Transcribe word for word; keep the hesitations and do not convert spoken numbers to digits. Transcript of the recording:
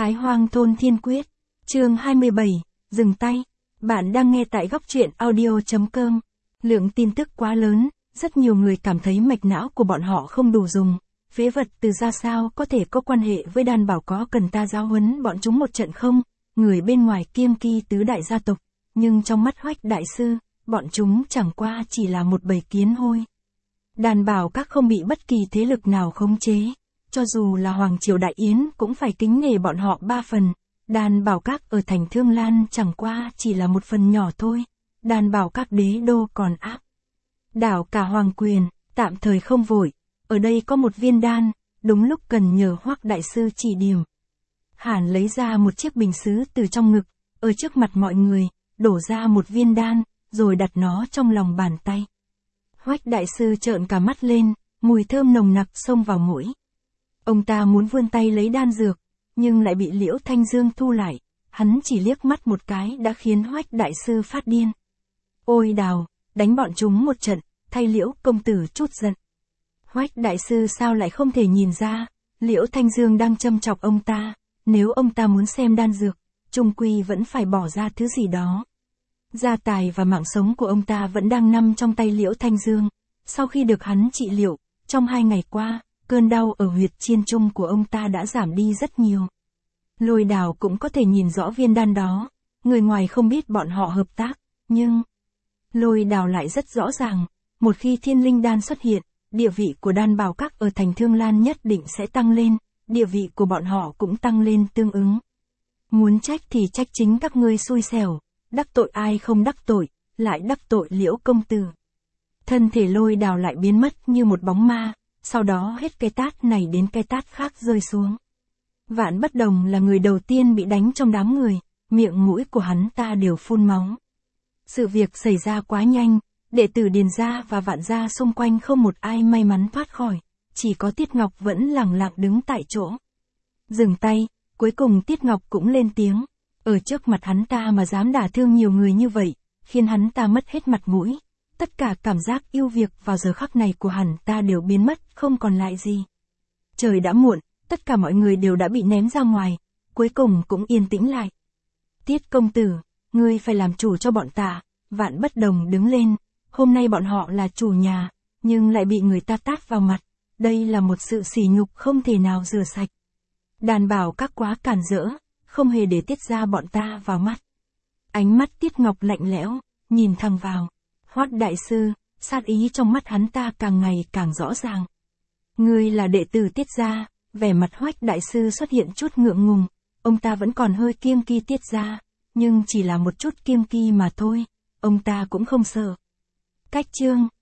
Thái Hoang Thôn Thiên Quyết, chương hai mươi bảy, dừng tay. Bạn đang nghe tại góc truyện audio chấm com. Lượng tin tức quá lớn, rất nhiều người cảm thấy mạch não của bọn họ không đủ dùng. Phế vật từ ra sao có thể có quan hệ với đàn bảo, có cần ta giáo huấn bọn chúng một trận không? Người bên ngoài kiêng kỳ tứ đại gia tộc, nhưng trong mắt Hoách đại sư, bọn chúng chẳng qua chỉ là một bầy kiến hôi. Đàn bảo các không bị bất kỳ thế lực nào khống chế, cho dù là Hoàng Triều Đại Yến cũng phải kính nể bọn họ ba phần. Đàn bảo các ở thành Thương Lan chẳng qua chỉ là một phần nhỏ thôi. Đàn bảo các đế đô còn áp đảo cả hoàng quyền, tạm thời không vội. Ở đây có một viên đan, đúng lúc cần nhờ Hoắc đại sư chỉ điểm. Hàn lấy ra một chiếc bình sứ từ trong ngực, ở trước mặt mọi người, đổ ra một viên đan, rồi đặt nó trong lòng bàn tay. Hoắc đại sư trợn cả mắt lên, mùi thơm nồng nặc xông vào mũi. Ông ta muốn vươn tay lấy đan dược, nhưng lại bị Liễu Thanh Dương thu lại. Hắn chỉ liếc mắt một cái đã khiến Hoắc đại sư phát điên. Ôi đào, đánh bọn chúng một trận, thay Liễu công tử chút giận. Hoắc đại sư sao lại không thể nhìn ra, Liễu Thanh Dương đang châm chọc ông ta, nếu ông ta muốn xem đan dược, chung quy vẫn phải bỏ ra thứ gì đó. Gia tài và mạng sống của ông ta vẫn đang nằm trong tay Liễu Thanh Dương. Sau khi được hắn trị liệu, trong hai ngày qua, cơn đau ở huyệt chiên trung của ông ta đã giảm đi rất nhiều. Lôi Đào cũng có thể nhìn rõ viên đan đó, người ngoài không biết bọn họ hợp tác, nhưng Lôi Đào lại rất rõ ràng, một khi thiên linh đan xuất hiện, địa vị của đan bảo các ở thành Thương Lan nhất định sẽ tăng lên, địa vị của bọn họ cũng tăng lên tương ứng. Muốn trách thì trách chính các ngươi xui xẻo, đắc tội ai không đắc tội, lại đắc tội Liễu công tử. Thân thể Lôi Đào lại biến mất như một bóng ma, sau đó hết cái tát này đến cái tát khác rơi xuống. Vạn Bất Đồng là người đầu tiên bị đánh trong đám người, miệng mũi của hắn ta đều phun máu. Sự việc xảy ra quá nhanh, đệ tử Điền gia và Vạn gia xung quanh không một ai may mắn thoát khỏi, chỉ có Tiết Ngọc vẫn lẳng lặng đứng tại chỗ. Dừng tay, cuối cùng Tiết Ngọc cũng lên tiếng, ở trước mặt hắn ta mà dám đả thương nhiều người như vậy, khiến hắn ta mất hết mặt mũi. Tất cả cảm giác yêu việc vào giờ khắc này của hắn ta đều biến mất, không còn lại gì. Trời đã muộn, tất cả mọi người đều đã bị ném ra ngoài, cuối cùng cũng yên tĩnh lại. Tiết công tử, ngươi phải làm chủ cho bọn ta. Vạn Bất Đồng đứng lên, hôm nay bọn họ là chủ nhà, nhưng lại bị người ta tát vào mặt, đây là một sự sỉ nhục không thể nào rửa sạch. Đàn bảo các quá cản rỡ, không hề để Tiết gia bọn ta vào mắt. Ánh mắt Tiết Ngọc lạnh lẽo, nhìn thẳng vào Hoắc đại sư, sát ý trong mắt hắn ta càng ngày càng rõ ràng. Ngươi là đệ tử Tiết gia, vẻ mặt Hoắc đại sư xuất hiện chút ngượng ngùng, ông ta vẫn còn hơi kiêng kỳ Tiết gia, nhưng chỉ là một chút kiêng kỳ mà thôi, ông ta cũng không sợ. Cách chương